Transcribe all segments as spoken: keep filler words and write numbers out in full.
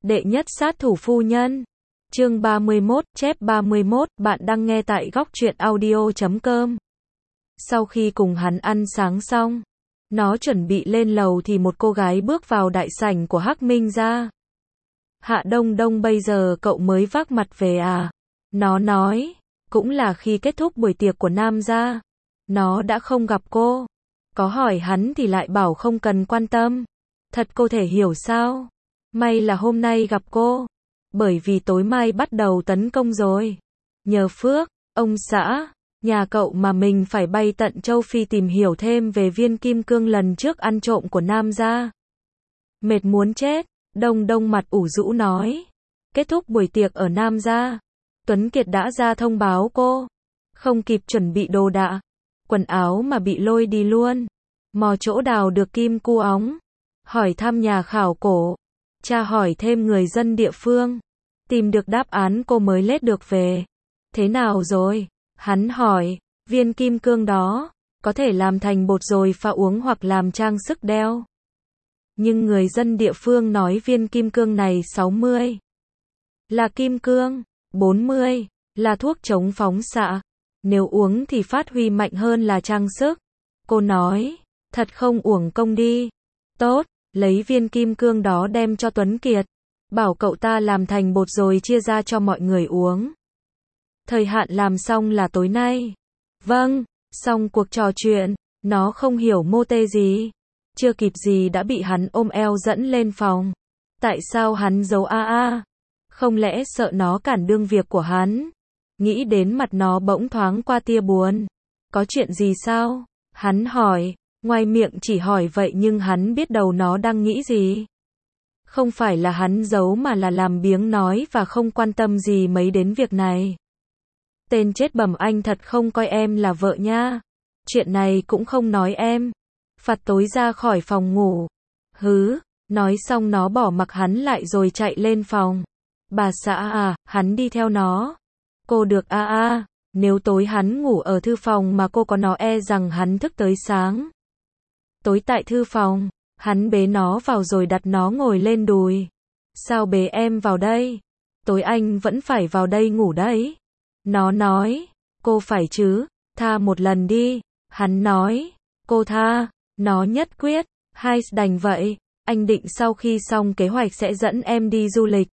Đệ nhất sát thủ phu nhân. Chương ba mươi mốt, chép ba mươi mốt, bạn đang nghe tại góc truyện audio chấm com. Sau khi cùng hắn ăn sáng xong, nó chuẩn bị lên lầu thì một cô gái bước vào đại sảnh của Hắc Minh gia. Hạ Đông Đông, bây giờ cậu mới vác mặt về à? Nó nói, cũng là khi kết thúc buổi tiệc của Nam gia. Nó đã không gặp cô. Có hỏi hắn thì lại bảo không cần quan tâm. Thật cô thể hiểu sao? May là hôm nay gặp cô. Bởi vì tối mai bắt đầu tấn công rồi. Nhờ phước, ông xã, nhà cậu mà mình phải bay tận châu Phi tìm hiểu thêm về viên kim cương lần trước ăn trộm của Nam gia. Mệt muốn chết, Đông Đông mặt ủ rũ nói. Kết thúc buổi tiệc ở Nam gia, Tuấn Kiệt đã ra thông báo cô. Không kịp chuẩn bị đồ đạc, quần áo mà bị lôi đi luôn. Mò chỗ đào được kim cu óng. Hỏi thăm nhà khảo cổ. Tra hỏi thêm người dân địa phương. Tìm được đáp án cô mới lết được về. Thế nào rồi? Hắn hỏi, viên kim cương đó, có thể làm thành bột rồi pha uống hoặc làm trang sức đeo. Nhưng người dân địa phương nói viên kim cương này sáu mươi là kim cương, bốn mươi là thuốc chống phóng xạ. Nếu uống thì phát huy mạnh hơn là trang sức. Cô nói, thật không uổng công đi. Tốt, lấy viên kim cương đó đem cho Tuấn Kiệt. Bảo cậu ta làm thành bột rồi chia ra cho mọi người uống. Thời hạn làm xong là tối nay. Vâng, xong cuộc trò chuyện, nó không hiểu mô tê gì. Chưa kịp gì đã bị hắn ôm eo dẫn lên phòng. Tại sao hắn giấu a a? Không lẽ sợ nó cản đương việc của hắn? Nghĩ đến mặt nó bỗng thoáng qua tia buồn. Có chuyện gì sao? Hắn hỏi, ngoài miệng chỉ hỏi vậy nhưng hắn biết đầu nó đang nghĩ gì. Không phải là hắn giấu mà là làm biếng nói và không quan tâm gì mấy đến việc này. Tên chết bẩm, anh thật không coi em là vợ nha. Chuyện này cũng không nói em. Phạt tối ra khỏi phòng ngủ. Hứ, nói xong nó bỏ mặc hắn lại rồi chạy lên phòng. Bà xã à, hắn đi theo nó. Cô được a a, nếu tối hắn ngủ ở thư phòng mà cô có nó e rằng hắn thức tới sáng. Tối tại thư phòng, hắn bế nó vào rồi đặt nó ngồi lên đùi. Sao bế em vào đây? Tối anh vẫn phải vào đây ngủ đấy. Nó nói, cô phải chứ, tha một lần đi. Hắn nói, cô tha. Nó nhất quyết, hai đành vậy, anh định sau khi xong kế hoạch sẽ dẫn em đi du lịch.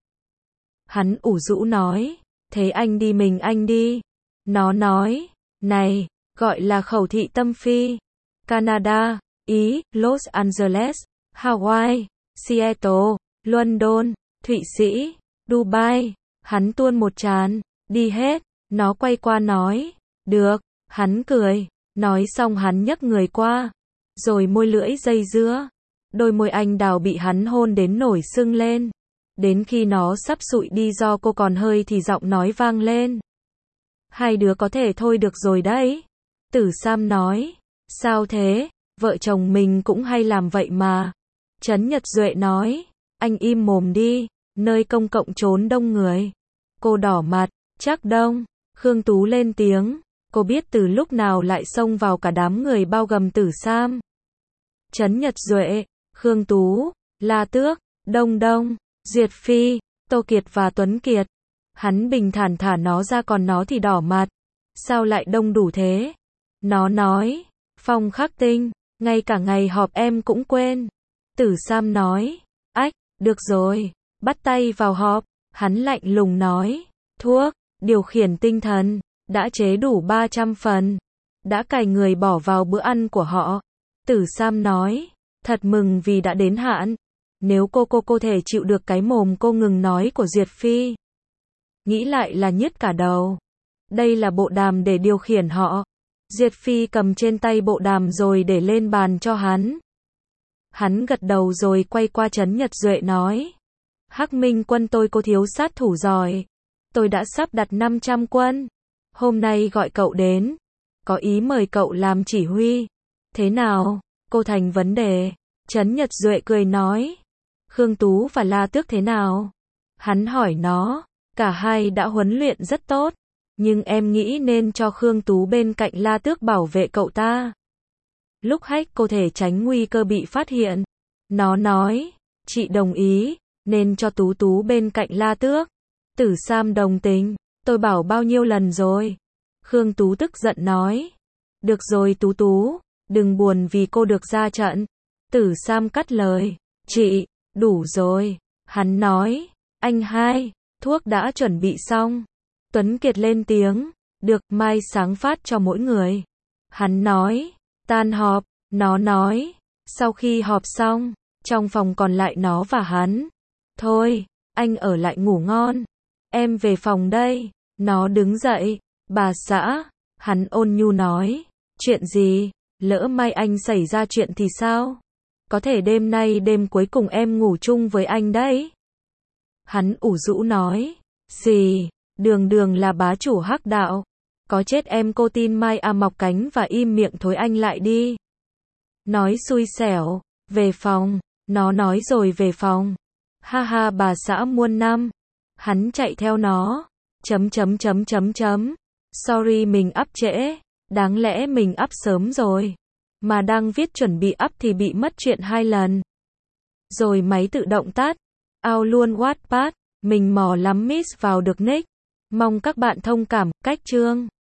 Hắn ủ rũ nói, thế anh đi mình anh đi. Nó nói, này, gọi là khẩu thị tâm phi. Canada, Ý, Los Angeles, Hawaii, Seattle, London, Thụy Sĩ, Dubai. Hắn tuôn một trán, đi hết. Nó quay qua nói, được. Hắn cười, nói xong hắn nhấc người qua. Rồi môi lưỡi dây dưa. Đôi môi anh đào bị hắn hôn đến nổi sưng lên. Đến khi nó sắp sụi đi do cô còn hơi thì giọng nói vang lên. Hai đứa có thể thôi được rồi đấy. Tử Sam nói. Sao thế? Vợ chồng mình cũng hay làm vậy mà. Trấn Nhật Duệ nói. Anh im mồm đi. Nơi công cộng trốn đông người. Cô đỏ mặt. Chắc đông. Khương Tú lên tiếng. Cô biết từ lúc nào lại xông vào cả đám người bao gồm Tử Sam. Trấn Nhật Duệ, Khương Tú, La Tước, Đông Đông, Duyệt Phi, Tô Kiệt và Tuấn Kiệt. Hắn bình thản thả nó ra còn nó thì đỏ mặt. Sao lại đông đủ thế? Nó nói, Phong Khắc Tinh, ngay cả ngày họp em cũng quên. Tử Sam nói, ách, được rồi, bắt tay vào họp. Hắn lạnh lùng nói, thuốc, điều khiển tinh thần, đã chế đủ ba trăm phần. Đã cài người bỏ vào bữa ăn của họ. Tử Sam nói, thật mừng vì đã đến hạn. Nếu cô cô cô thể chịu được cái mồm cô ngừng nói của Duyệt Phi. Nghĩ lại là nhức cả đầu. Đây là bộ đàm để điều khiển họ. Duyệt Phi cầm trên tay bộ đàm rồi để lên bàn cho hắn. Hắn gật đầu rồi quay qua Trấn Nhật Duệ nói. Hắc Minh quân tôi cô thiếu sát thủ giỏi. Tôi đã sắp đặt năm trăm quân. Hôm nay gọi cậu đến. Có ý mời cậu làm chỉ huy. Thế nào? Cô thành vấn đề. Trấn Nhật Duệ cười nói. Khương Tú và La Tước thế nào? Hắn hỏi nó. Cả hai đã huấn luyện rất tốt. Nhưng em nghĩ nên cho Khương Tú bên cạnh La Tước bảo vệ cậu ta. Lúc hack cô thể tránh nguy cơ bị phát hiện. Nó nói. Chị đồng ý. nên cho Tú Tú bên cạnh La Tước. Tử Sam đồng tình, tôi bảo bao nhiêu lần rồi. Khương Tú tức giận nói. Được rồi Tú Tú, đừng buồn vì cô được ra trận. Tử Sam cắt lời. Chị, đủ rồi. Hắn nói. Anh hai, thuốc đã chuẩn bị xong. Tuấn Kiệt lên tiếng. Được, mai sáng phát cho mỗi người. Hắn nói. Tan họp, nó nói. Sau khi họp xong, trong phòng còn lại nó và hắn. Thôi, anh ở lại ngủ ngon. Em về phòng đây. Nó đứng dậy. Bà xã. Hắn ôn nhu nói. Chuyện gì? Lỡ may anh xảy ra chuyện thì sao? Có thể đêm nay đêm cuối cùng em ngủ chung với anh đấy. Hắn ủ rũ nói. Gì? Đường Đường là bá chủ hắc đạo. Có chết em cô tin mai à mọc cánh và im miệng thối anh lại đi. Nói xui xẻo. Về phòng. Nó nói rồi về phòng. Ha ha bà xã muôn năm. Hắn chạy theo nó. Chấm chấm chấm chấm chấm. Sorry mình up trễ. Đáng lẽ mình up sớm rồi. Mà đang viết chuẩn bị up thì bị mất chuyện hai lần. Rồi máy tự động tắt. Ao luôn Wattpad. Mình mò lắm miss vào được nick. Mong các bạn thông cảm. Cách chương.